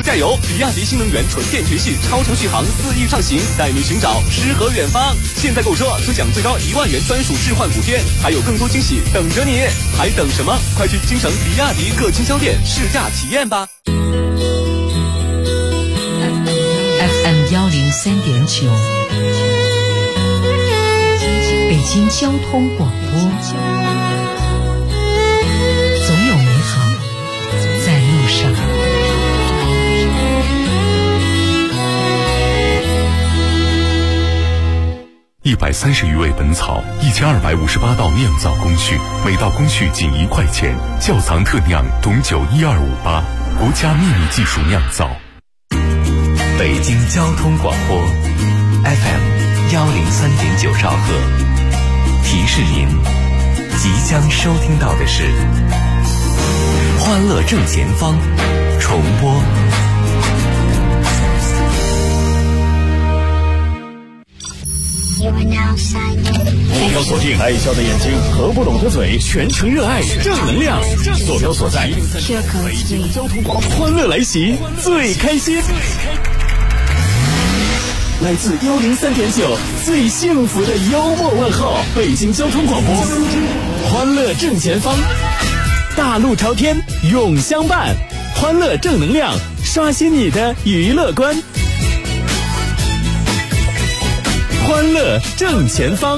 加油！比亚迪新能源纯电全系超长续航4亿上行，带你寻找诗和远方。现在购车就享最高1万元专属置换补贴，还有更多惊喜等着你，还等什么？快去京城比亚迪各经销店试驾体验吧。 FM 103.9，北京交通广播，总有美好在路上。 130余味本草，1258道酿造工序，每道工序仅1块钱。窖藏特酿董酒12588，国家秘密技术酿造。 北京交通广播 FM 103.9兆赫，提示您即将收听到的是欢乐正前方重播。 要锁定爱笑的眼睛和不懂的嘴，全程热爱正能量，坐标所在北京交通广播，欢乐来袭，最开心。来自103.9最幸福的幽默问候，北京交通广播，欢乐正前方，大路朝天永相伴，欢乐正能量，刷新你的娱乐观。欢乐正前方，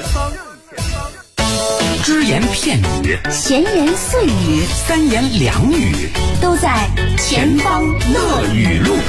只言片语， 闲言碎语， 三言两语， 都在前方乐语录。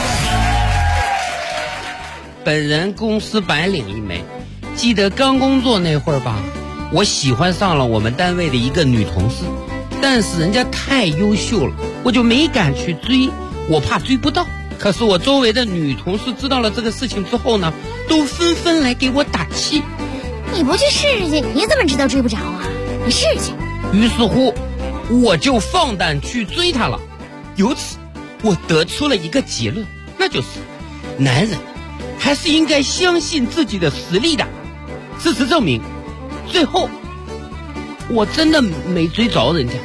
本人公司白领一枚，记得刚工作那会儿吧，我喜欢上了我们单位的一个女同事，但是人家太优秀了，我就没敢去追，我怕追不到。可是我周围的女同事知道了这个事情之后呢，都纷纷来给我打气。 你不去试试去，你怎么知道追不着啊？你试去。 于是乎，我就放胆去追她了。由此，我得出了一个结论，那就是男人还是应该相信自己的实力的。事实证明，最后我真的没追着人家。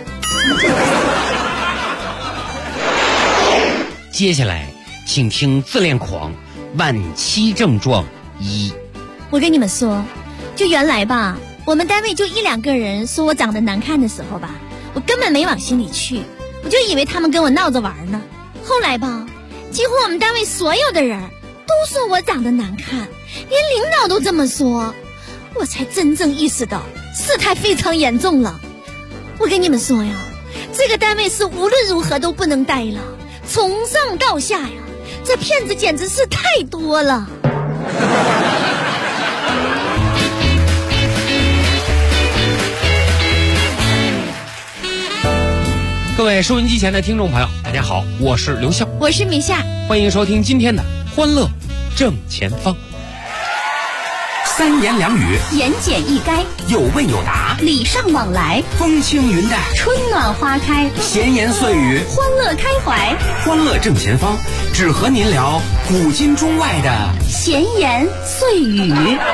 接下来请听自恋狂晚期症状1。 我跟你们说，就原来吧，我们单位就1、2个人说我长得难看的时候吧，我根本没往心里去，我就以为他们跟我闹着玩呢。后来吧，几乎我们单位所有的人都说我长得难看，连领导都这么说，我才真正意识到事态非常严重了。我跟你们说呀，这个单位是无论如何都不能待了，从上到下呀，这骗子简直是太多了。 各位收音机前的听众朋友，大家好，我是刘笑， 我是米夏， 欢迎收听今天的欢乐正前方。三言两语， 言简意赅， 有问有答， 礼尚往来， 风轻云淡， 春暖花开， 闲言碎语， 欢乐开怀。 欢乐正前方，只和您聊古今中外的闲言碎语。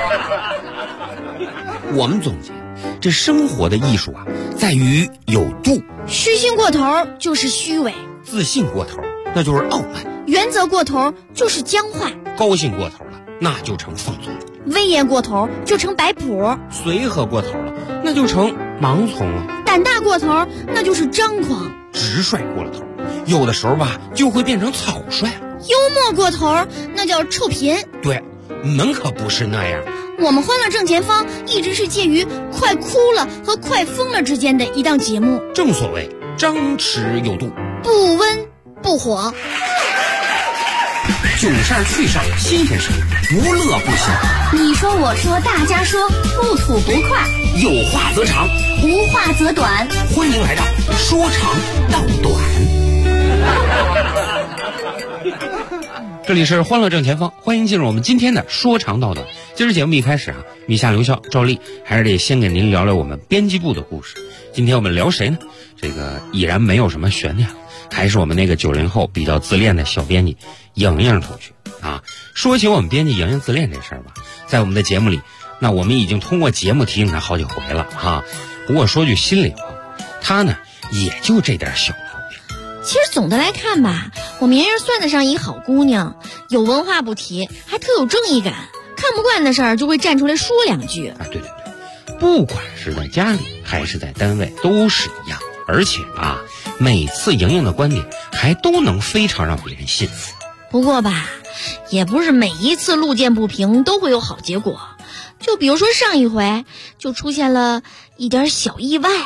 我们总结，这生活的艺术啊，在于有度。 虚心过头就是虚伪， 自信过头那就是傲慢， 原则过头就是僵化， 高兴过头了那就成放纵了， 威严过头就成摆谱， 随和过头了那就成盲从了， 胆大过头那就是张狂， 直率过了头有的时候吧就会变成草率了， 幽默过头那叫臭贫。 对，我们可不是那样。 我们欢乐正前方一直是介于快哭了和快疯了之间的一档节目， 正所谓张弛有度， 不温不火， 囧事儿趣事儿新鲜事儿，无乐不行。 你说我说大家说，不吐不快， 有话则长， 无话则短。 欢迎来到说长道短。这里是欢乐正前方，欢迎进入我们今天的说长道短。今儿节目一开始啊，米夏、刘笑、赵丽还是得先给您聊聊我们编辑部的故事。今天我们聊谁呢？这个已然没有什么悬念了，还是我们那个90后比较自恋的小编辑莹莹同学啊。说起我们编辑莹莹自恋这事儿吧，在我们的节目里，那我们已经通过节目提醒她好几回了哈。不过说句心里话，她呢也就这点小毛病， 其实总的来看吧，我明儿算得上一好姑娘，有文化不提，还特有正义感，看不惯的事儿就会站出来说两句。 对，不管是在家里还是在单位都是一样，而且吧，每次莹莹的观点还都能非常让别人信服。 不过吧，也不是每一次路见不平都会有好结果，就比如说上一回就出现了一点小意外。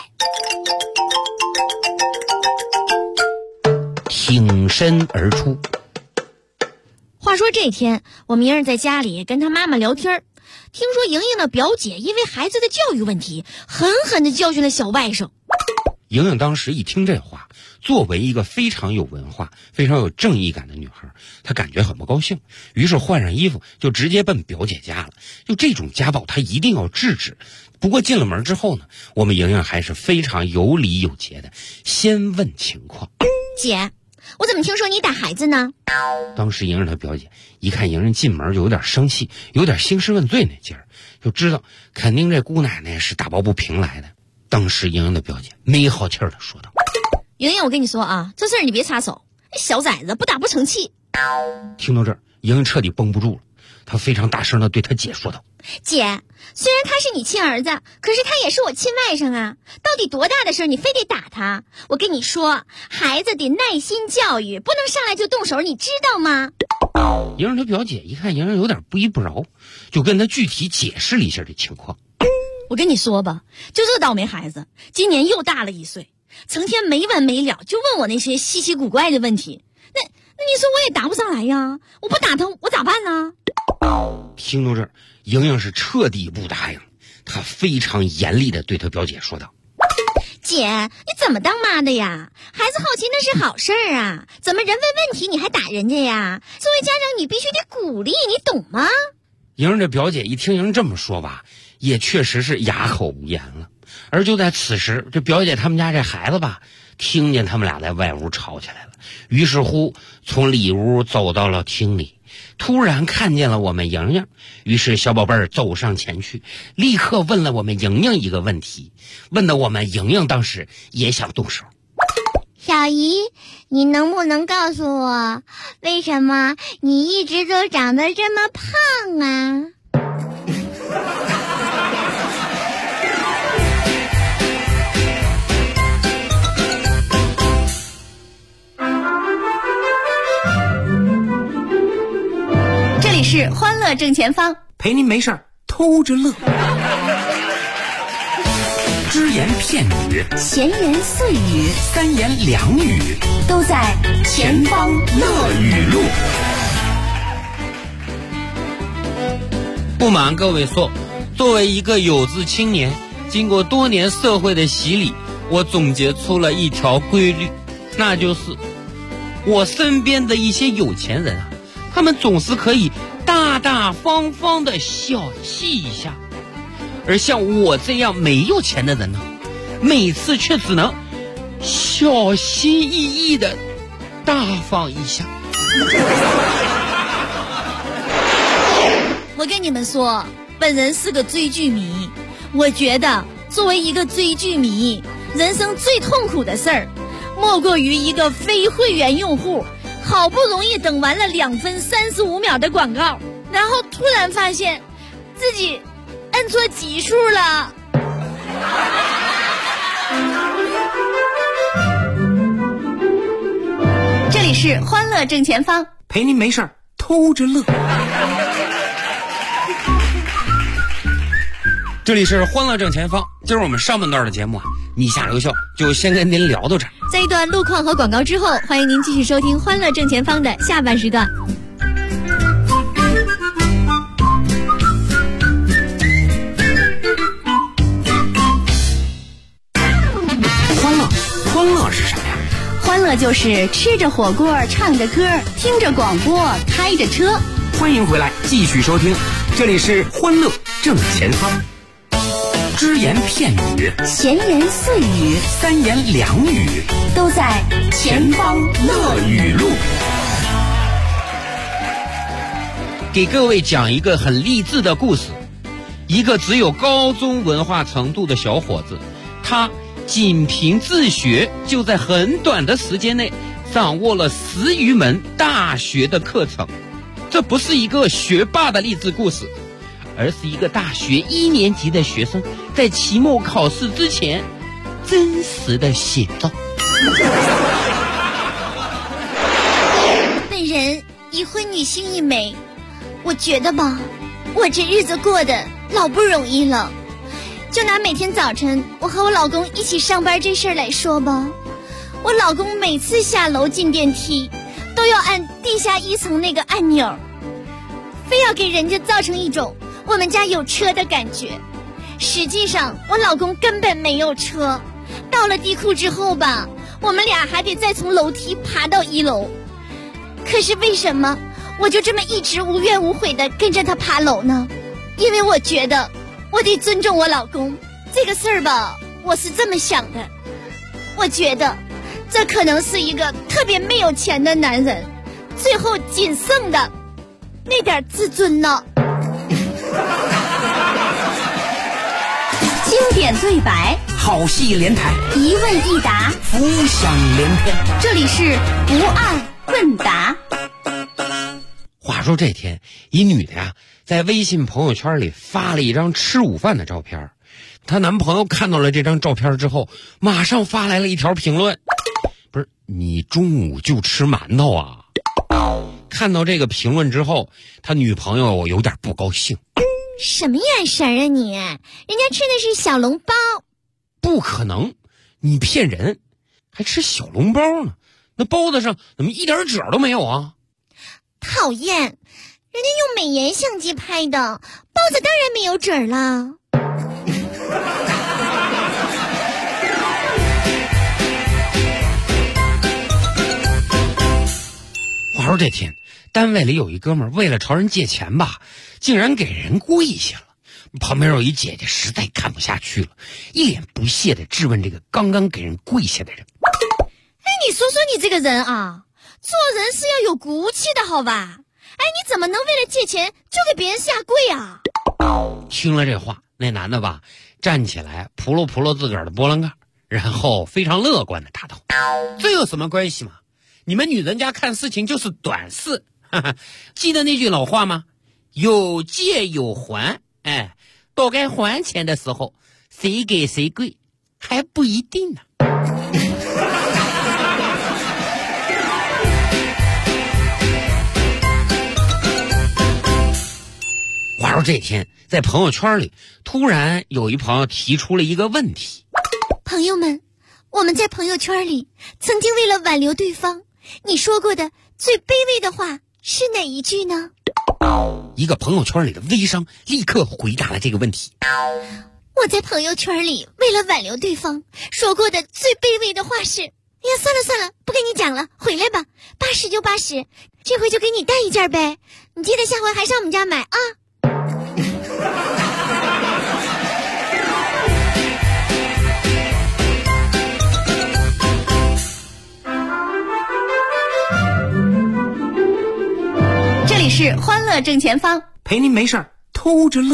挺身而出。 话说这天，我明儿在家里跟他妈妈聊天，听说莹莹的表姐因为孩子的教育问题，狠狠地教训了小外甥。 莹莹当时一听这话，作为一个非常有文化、非常有正义感的女孩，她感觉很不高兴，于是换上衣服就直接奔表姐家了。就这种家暴，她一定要制止。不过进了门之后呢，我们莹莹还是非常有礼有节的，先问情况。 姐，我怎么听说你打孩子呢？ 当时莹莹她表姐一看莹莹进门就有点生气，有点兴师问罪那劲儿，就知道肯定这姑奶奶是打抱不平来的。当时莹莹的表姐没好气儿的说道： 莹莹，我跟你说啊，这事儿你别插手，小崽子不打不成器。 听到这儿，莹莹彻底绷不住了，她非常大声的对她姐说道： 姐，虽然他是你亲儿子，可是他也是我亲外甥啊，到底多大的事你非得打他？我跟你说，孩子得耐心教育，不能上来就动手，你知道吗？ 莹莹她表姐一看莹莹有点不依不饶，就跟她具体解释了一下这情况。 我跟你说吧，就这倒霉孩子，今年又大了1岁，成天没完没了就问我那些稀奇古怪的问题。那你说我也答不上来呀，我不打他我咋办呢？ 听到这儿，莹莹是彻底不答应，她非常严厉的对她表姐说道： 姐，你怎么当妈的呀？孩子好奇那是好事儿啊，怎么人问问题你还打人家呀？作为家长你必须得鼓励，你懂吗？ 莹莹这表姐一听莹莹这么说吧，也确实是哑口无言了。而就在此时，这表姐他们家这孩子吧，听见他们俩在外屋吵起来了，于是乎从里屋走到了厅里，突然看见了我们莹莹，于是小宝贝儿走上前去，立刻问了我们莹莹一个问题，问得我们莹莹当时也想动手。 小姨，你能不能告诉我，为什么你一直都长得这么胖啊？ 这里是欢乐正前方， 陪您没事儿偷着乐。只言片语， 闲言碎语， 三言两语， 都在前方乐语录。 不瞒各位说，作为一个有志青年，经过多年社会的洗礼，我总结出了一条规律，那就是我身边的一些有钱人啊，他们总是可以大大方方的小气一下，而像我这样没有钱的人呢，每次却只能小心翼翼的大方一下。 我跟你们说，本人是个追剧迷，我觉得作为一个追剧迷，人生最痛苦的事儿，莫过于一个非会员用户好不容易等完了2分35秒的广告，然后突然发现自己摁错级数了。这里是欢乐正前方， 陪您没事儿偷着乐。 这里是欢乐正前方，今儿我们上半段的节目啊，你下留校就先跟您聊到这儿。 在一段路况和广告之后，欢迎您继续收听欢乐正前方的下半时段。 欢乐是什么呀？ 欢乐就是吃着火锅，唱着歌，听着广播，开着车。 欢迎回来，继续收听，这里是欢乐正前方。只言片语， 闲言碎语， 三言两语， 都在前方乐语录。 给各位讲一个很励志的故事。一个只有高中文化程度的小伙子，他仅凭自学就在很短的时间内掌握了10余门大学的课程。这不是一个学霸的励志故事，而是一个大学1年级的学生在期末考试之前真实的写照。 本人已婚女性一枚，我觉得吧，我这日子过得老不容易了。就拿每天早晨我和我老公一起上班这事儿来说吧，我老公每次下楼进电梯都要按地下1层那个按钮，非要给人家造成一种我们家有车的感觉。实际上我老公根本没有车，到了地库之后吧，我们俩还得再从楼梯爬到1楼。可是为什么我就这么一直无怨无悔地跟着他爬楼呢？因为我觉得我得尊重我老公这个事儿吧，我是这么想的。我觉得这可能是一个特别没有钱的男人最后仅剩的那点自尊呢。 经典对白， 好戏连台， 一问一答， 浮想联翩。 这里是不二问答。 话说这天，一女的呀，在微信朋友圈里发了一张吃午饭的照片。她男朋友看到了这张照片之后，马上发来了一条评论：不是你中午就吃馒头啊？看到这个评论之后，他女朋友有点不高兴。 什么眼神啊你？人家吃的是小笼包。 不可能，你骗人，还吃小笼包呢？那包子上怎么一点褶都没有啊？ 讨厌，人家用美颜相机拍的，包子当然没有褶了。 话说这天，单位里有一哥们儿为了朝人借钱吧，竟然给人跪下了。旁边有一姐姐实在看不下去了，一脸不屑地质问这个刚刚给人跪下的人： 哎，你说说你这个人啊，做人是要有骨气的好吧？哎，你怎么能为了借钱就给别人下跪啊？ 听了这话，那男的吧站起来扑噜扑噜自个儿的波棱盖，然后非常乐观地答道：这有什么关系嘛？你们女人家看事情就是短视，哈哈，记得那句老话吗？有借有还，哎，到该还钱的时候，谁给谁跪还不一定呢。话说这天，在朋友圈里，突然有一朋友提出了一个问题： 朋友们，我们在朋友圈里曾经为了挽留对方，你说过的最卑微的话是哪一句呢？ 一个朋友圈里的微商立刻回答了这个问题： 我在朋友圈里为了挽留对方说过的最卑微的话是，哎呀，算了算了，不跟你讲了，回来吧，80就80，这回就给你带一件呗，你记得下回还上我们家买啊。 这里是欢乐正前方， 陪您没事儿偷着乐。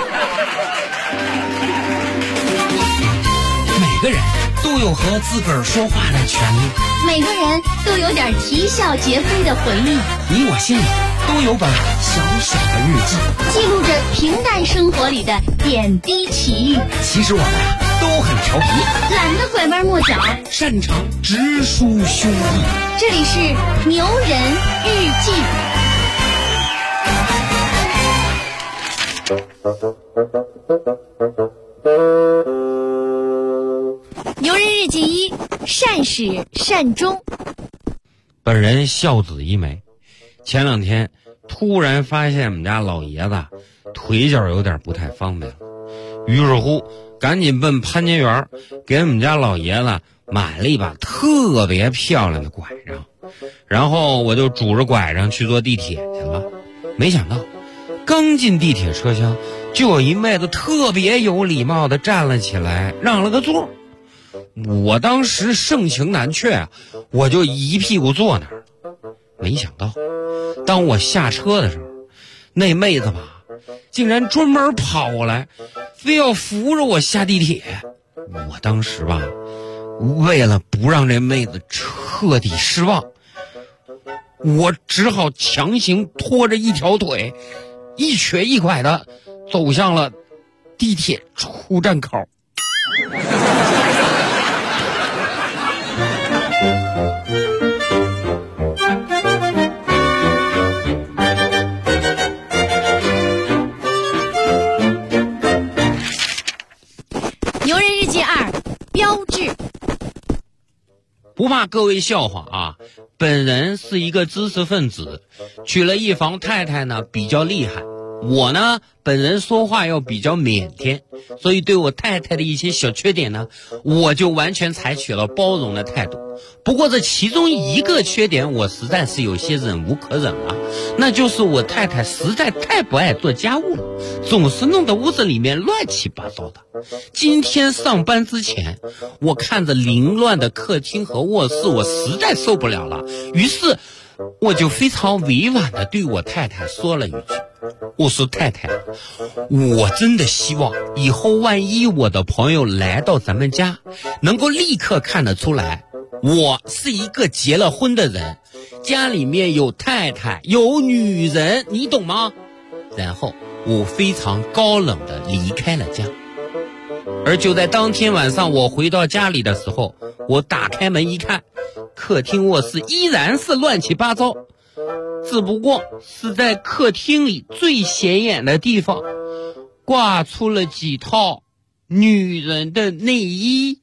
每个人都有和自个儿说话的权利， 每个人都有点啼笑皆非的回忆， 你我心里都有本小小的日记， 记录着平淡生活里的点滴奇遇。 其实我们都很调皮， 懒得拐弯抹角， 擅长直抒胸臆。 这里是牛人日记。 牛人日记1，善始善终。 本人孝子一枚，前2天突然发现我们家老爷子腿脚有点不太方便了，于是乎赶紧奔潘家园给我们家老爷子买了一把特别漂亮的拐杖，然后我就拄着拐杖去坐地铁去了。没想到刚进地铁车厢，就有一妹子特别有礼貌地站了起来，让了个座。我当时盛情难却啊，我就一屁股坐那儿。没想到当我下车的时候，那妹子吧竟然专门跑过来，非要扶着我下地铁。我当时吧， 为了不让这妹子彻底失望，我只好强行拖着一条腿，一瘸一拐的走向了地铁出站口。 牛人日记2，标志。 不怕各位笑话啊，本人是一个知识分子，娶了一房太太呢比较厉害。我呢，本人说话要比较腼腆，所以对我太太的一些小缺点呢，我就完全采取了包容的态度。不过这其中一个缺点，我实在是有些忍无可忍了，那就是我太太实在太不爱做家务了，总是弄得屋子里面乱七八糟的。今天上班之前，我看着凌乱的客厅和卧室，我实在受不了了，于是我就非常委婉地对我太太说了一句，我说太太，我真的希望以后万一我的朋友来到咱们家，能够立刻看得出来我是一个结了婚的人，家里面有太太有女人，你懂吗？然后我非常高冷地离开了家。而就在当天晚上我回到家里的时候，我打开门一看，客厅卧室依然是乱七八糟，只不过是在客厅里最显眼的地方挂出了几套女人的内衣。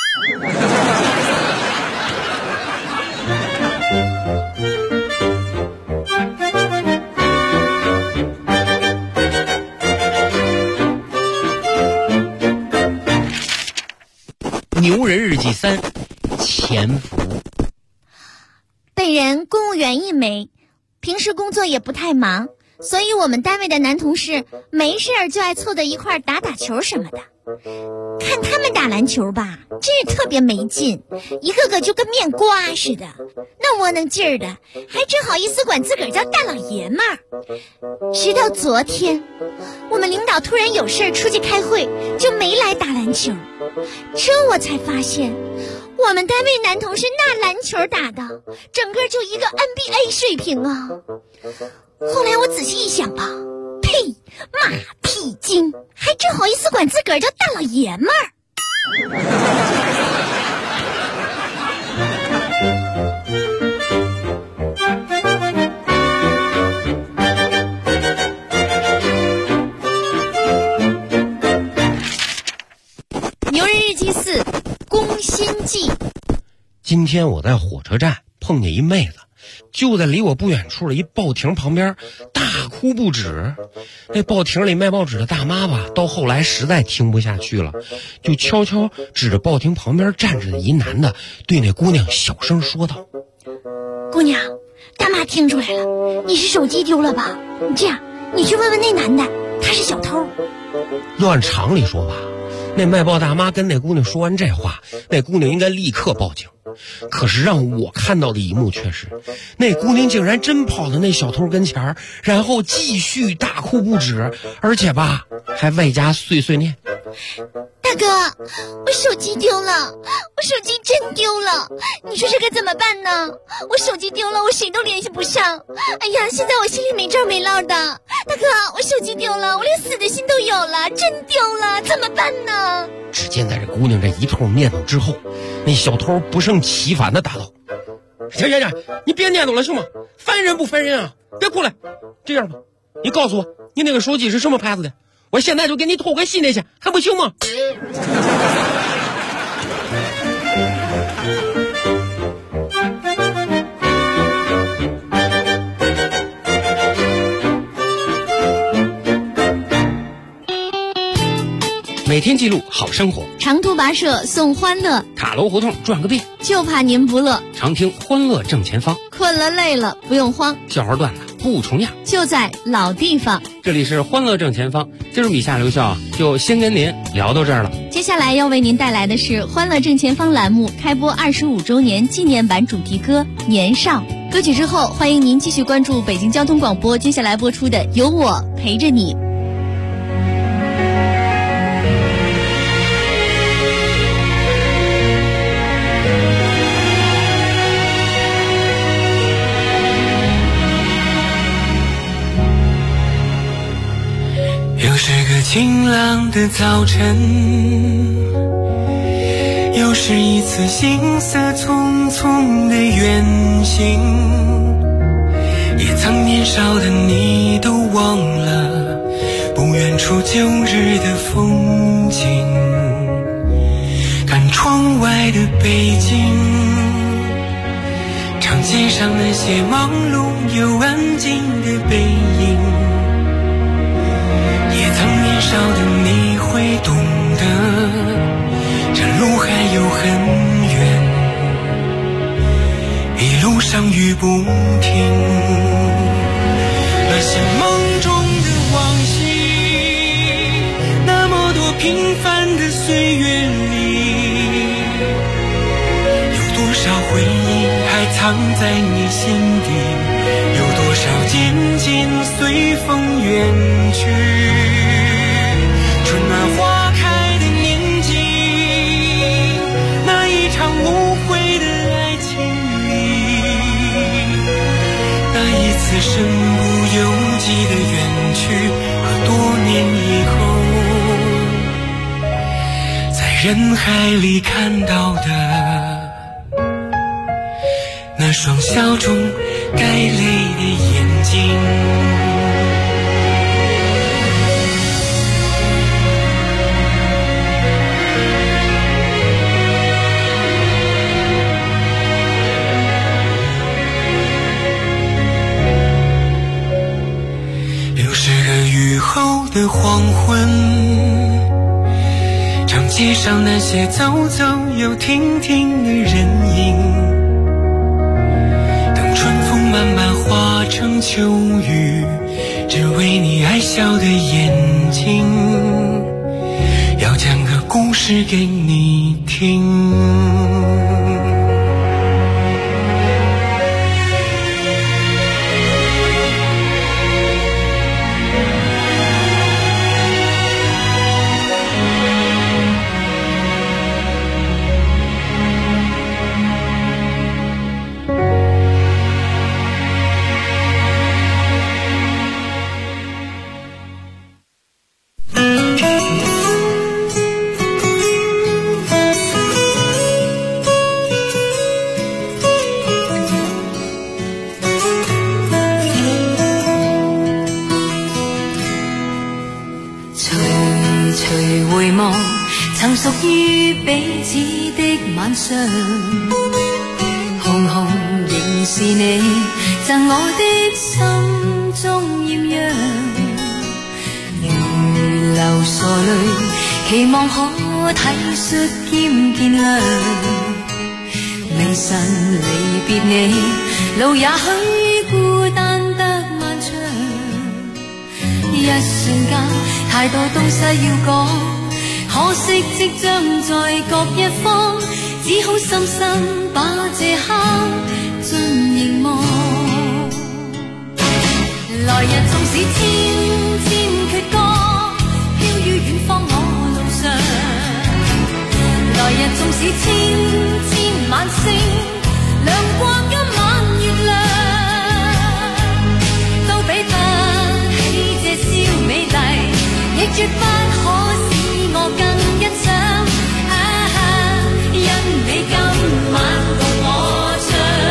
牛人日记3，潜伏。 本人公务员一枚，平时工作也不太忙，所以我们单位的男同事没事儿就爱凑到一块儿打打球什么的。看他们打篮球吧，真是特别没劲，一个个就跟面瓜似的，那窝囊劲儿的，还真好意思管自个儿叫大老爷们儿。直到昨天，我们领导突然有事儿出去开会，就没来打篮球，这我才发现我们单位男同事那篮球打的整个就一个 NBA 水平啊。后来我仔细一想吧，呸，马屁精，还真好意思管自个儿叫大老爷们儿。牛人日记4，攻心计。 今天我在火车站碰见一妹子，就在离我不远处的一报亭旁边大哭不止。那报亭里卖报纸的大妈吧，到后来实在听不下去了，就悄悄指着报亭旁边站着的一男的，对那姑娘小声说道： 姑娘，大妈听出来了，你是手机丢了吧？你这样，你去问问那男的，他是小偷。 要按常理说吧，那卖报大妈跟那姑娘说完这话，那姑娘应该立刻报警。可是让我看到的一幕却是，那姑娘竟然真跑到那小偷跟前，然后继续大哭不止，而且吧还外加碎碎念： 大哥，我手机丢了，我手机真丢了，你说这该怎么办呢？我手机丢了，我谁都联系不上，哎呀，现在我心里没着没落的。大哥，我手机丢了，我连死的心都有了，真丢了，怎么办呢？ 只见在这姑娘这一通念叨之后，那小偷不胜其烦的答道：行，你别念叨了行吗？烦人不烦人啊？别哭了，这样吧，你告诉我你那个手机是什么牌子的，我现在就给你偷个新的去，还不行吗？每天记录好生活， 长途跋涉送欢乐， 塔楼胡同转个遍， 就怕您不乐。 常听欢乐正前方， 困了累了不用慌， 笑话段子不重样， 就在老地方。 这里是欢乐正前方，今儿米夏刘笑就先跟您聊到这儿了。 接下来要为您带来的是欢乐正前方栏目开播25周年纪念版主题歌《年少》。歌曲之后，欢迎您继续关注北京交通广播接下来播出的《有我陪着你》。 晴朗的早晨，又是一次行色匆匆的远行，也曾年少的你都忘了不远处旧日的风景。看窗外的北京，长街上那些忙碌又安静的背影，也曾年少的你会懂得，这路还有很远，一路上雨不停。那些梦中的往昔，那么多平凡的岁月里，有多少回忆还藏在你心底，有多少渐渐随风远去。春暖花开的年纪，那一场无悔的爱情里，那一次身不由己的远去，而多年以后在人海里看到的那双笑中带泪的眼睛。雨后的黄昏，长街上那些走走又停停的人影，等春风慢慢化成秋雨，只为你爱笑的眼睛，要讲个故事给你听。 曾屬於彼此的晚上，紅紅仍是你贈我的心中豔陽，如流傻淚，期望可體恤兼見諒。明晨離別你，路也許孤單得漫長，一瞬間太多東西要講，可惜即將在各一方，只好深深把這刻盡凝望。來日縱使千千闕歌，飄於遠方我路上。來日縱使千千晚星，亮過今晚月亮，都比不起這宵美麗，亦絕不可我更欣賞，因你今晚共我唱。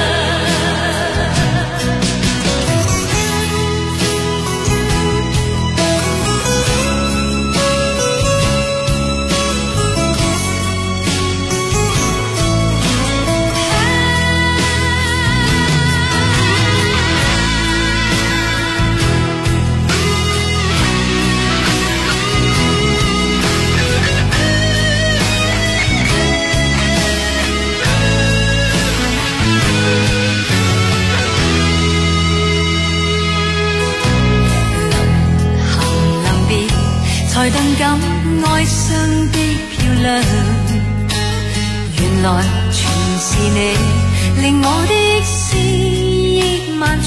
才動感哀傷的漂亮，原來全是你令我的思憶漫長。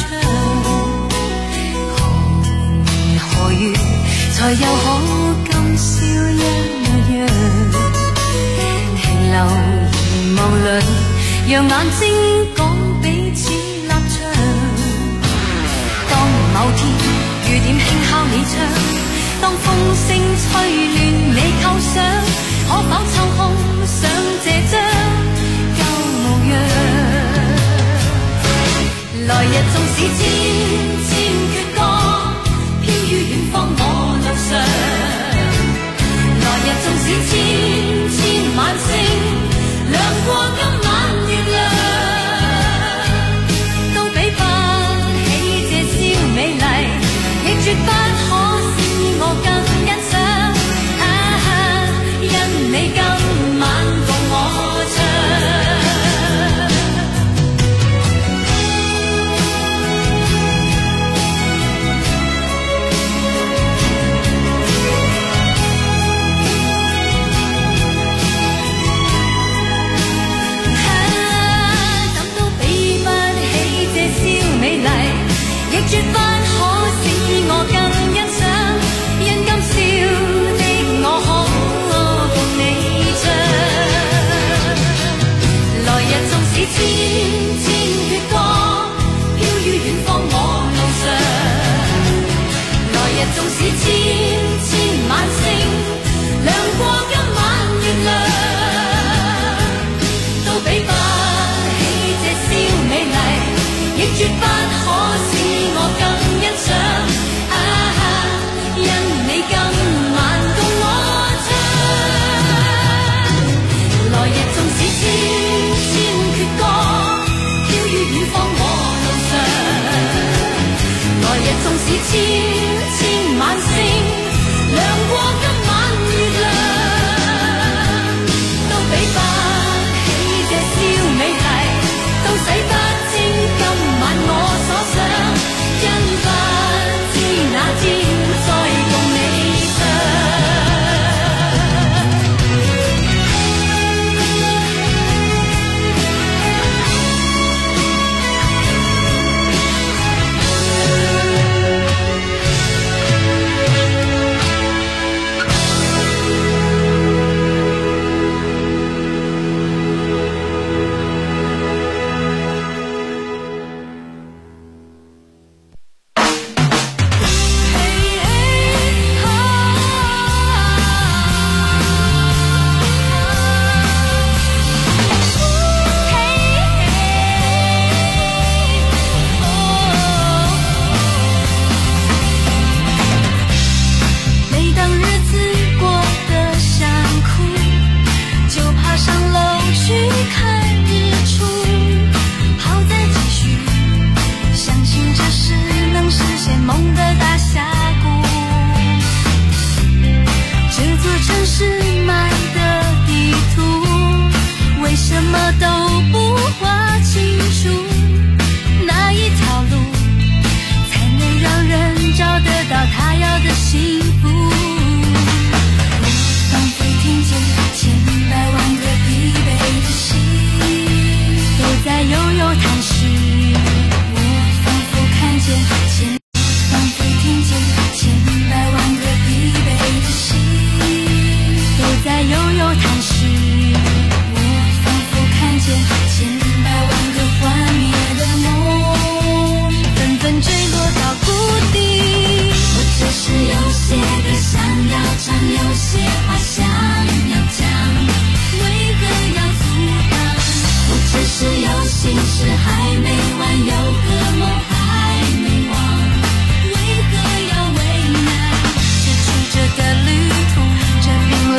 何月才又可今宵一樣，停留凝望裏，讓眼睛講彼此立場。當某天雨點輕敲你窗， 當風聲吹亂你構想，可否抽空想這張舊模樣？來日縱使千千闕歌，飄於遠方我路上。來日縱使千千晚星，亮過今晚月亮，都比不起這宵美麗，亦絕不可使我更欣賞。因你今晚共我唱。絕不可使我更欣賞，因今宵的我可共你唱。來日縱使千千闕歌，飄於遠方我路上。來日縱使千千晚星，亮過今晚月亮，都比不起這宵美麗，亦絕不可使我更欣賞。因你今晚共我唱。來日縱使千千闕歌，飄於遠方我路上。來日縱使千千晚星，亮過今晚月亮，都比不起這宵美麗，都洗不清今晚我所想。因不知哪天再共你唱。 在悠悠叹息，我仿佛看见